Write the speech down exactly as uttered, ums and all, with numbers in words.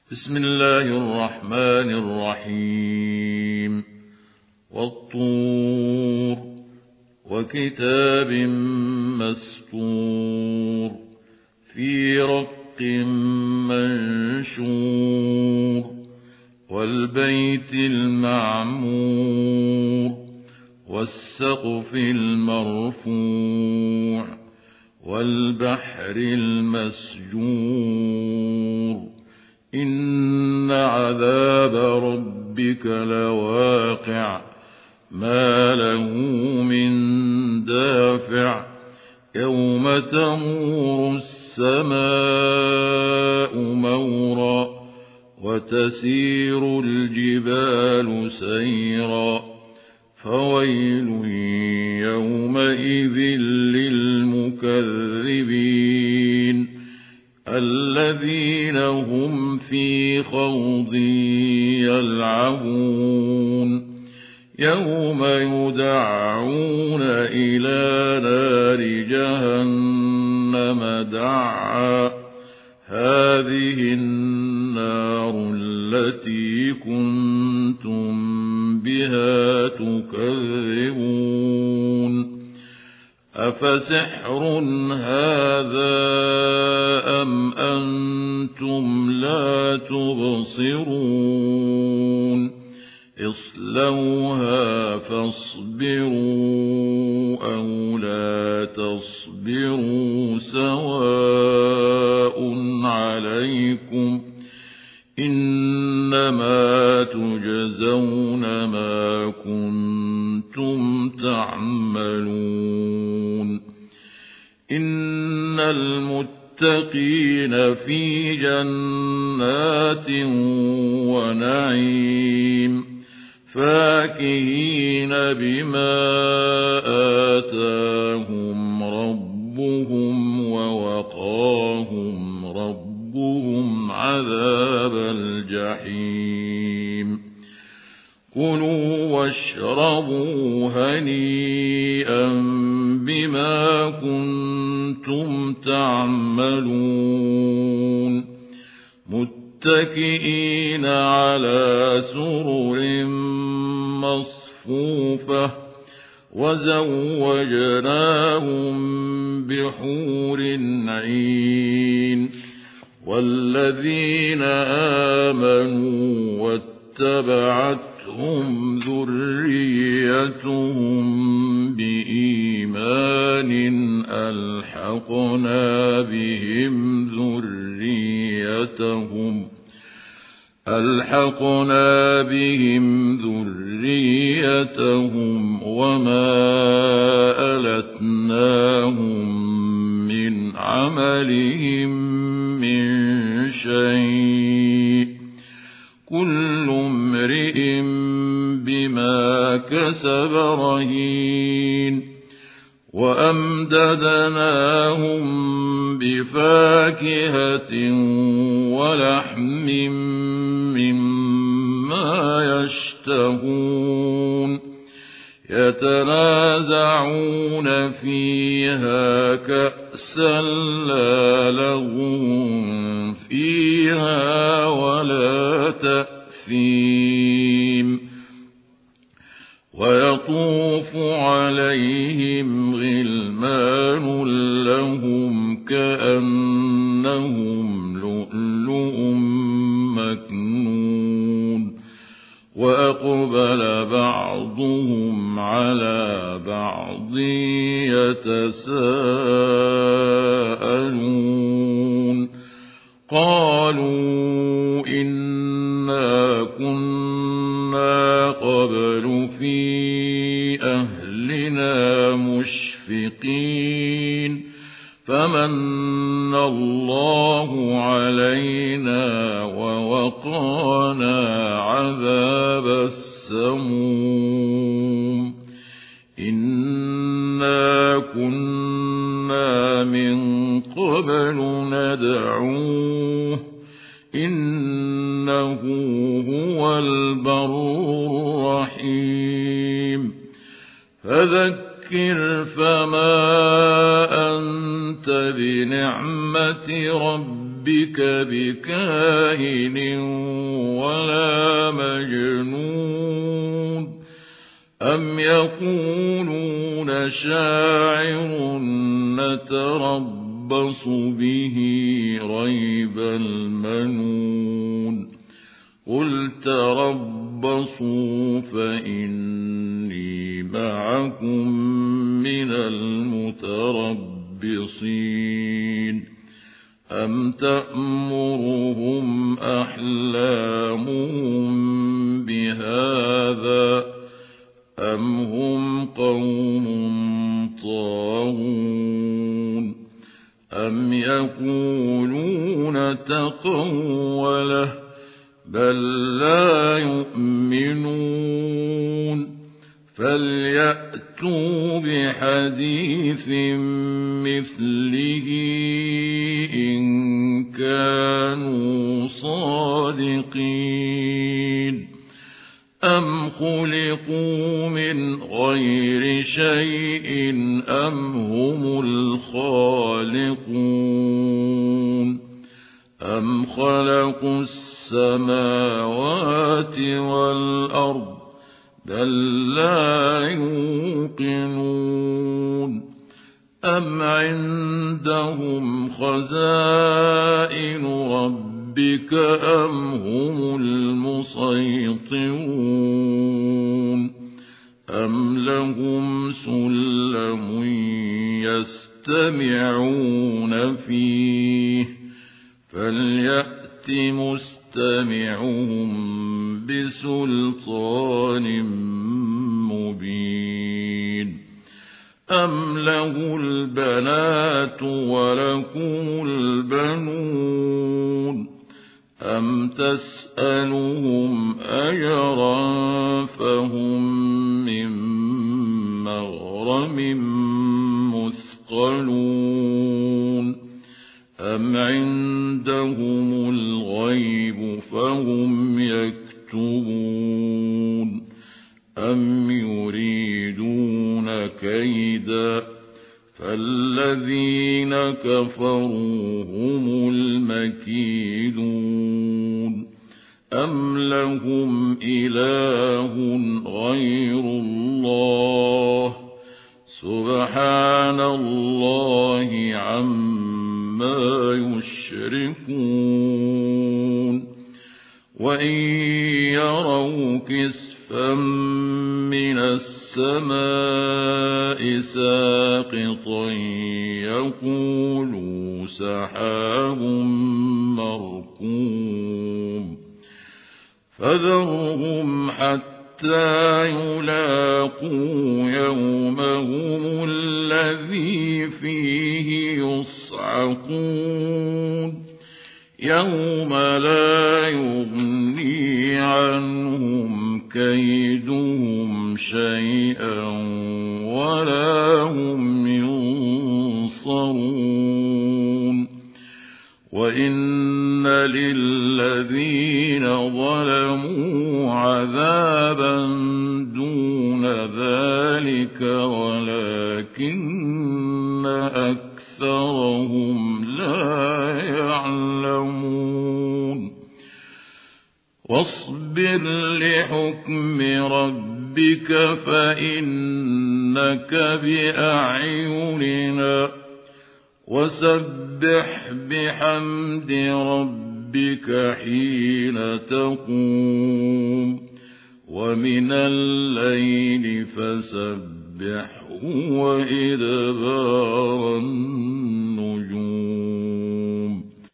بسم الله الرحمن الرحيم والطور وكتاب مسطور في رق منشور والبيت المعمور والسقف المرفوع والبحر المسجور إن عذاب ربك لواقع ما له من دافع يوم تمور السماء مورا وتسير الجبال سيرا فويل يومئذ للمكذبين الذين هم في خوض يلعبون يوم يدعون إلى نار جهنم دعا هذه النار التي كنتم بها تكذبون أفسحر هذا أم أنتم لا تبصرون اصلوها فاصبروا أو لا تصبروا سواء عليكم إنما تجزون ما كنتم تعملون إن المتقين في جنات ونعيم فاكهين بما آتاهم ربهم ووقاهم ربهم عذاب الجحيم كلوا واشربوا هنيئا بما كنتم تعملون متكئين على سرر مصفوفة وزوجناهم بحور عين والذين آمنوا واتبعتهم ذريتهم بإيمان ألحقنا بهم ذريتهم ألحقنا بهم ذريتهم وما ألتناهم من عملهم من شيء كل امرئ بما كسب رهين وأمددناهم بفاكهة ولحم مما يشتهون يتنازعون فيها كأسا لا لغو فيها ولا تأثيم ويطوف عليهم غلمان لهم كأنهم لؤلؤ مكنون وأقبل بعضهم على بعض يتساءلون قالوا إنا كنا قبل في أهلنا مشفقين فمن الله علينا ووقانا عذاب السموم إنا كنا من قبل ندعوه إنه هو البر الرحيم فذكر فما أنت بنعمة ربك ربك بكاهن ولا مجنون أم يقولون شاعر نتربص به ريب المنون قل تربصوا فإني معكم من المتربصين أم تأمرهم أحلامهم بهذا أم هم قوم طاغون أم يقولون تقوله بل لا يؤمنون فليأتوا بحديث مثله إن كانوا صادقين أم خلقوا من غير شيء أم هم الخالقون أم خلقوا السماوات والأرض بل لا يوقنون أم عندهم خزائن ربك أم هم المسيطرون أم لهم سلم يستمعون فيه فليأت مستمعهم بسلطان مبين أم له البنات ولكم البنون أم تسألهم أجرا فهم من مغرم مثقلون أم عندهم الغيب فهم يكتبون أم يريدون كيدا فالذين كفروا هم المكيدون أم لهم إله غير الله سبحان الله عما يشركون وإن يروا كسفا من السماء ساقطا يقولوا سحاب مركوم فذرهم حتى يلاقوا يومهم الذي فيه يصعقون يوم لا يغني عنهم كيدهم شيئا ولا هم ينصرون وإن للذين ظلموا عذابا دون ذلك ولكن أكثرهم لا يعلمون واصبر لحكم ربك فإنك بأعيننا وسبح بحمد ربك حين تقوم ومن الليل فسبحه وإدبار النجم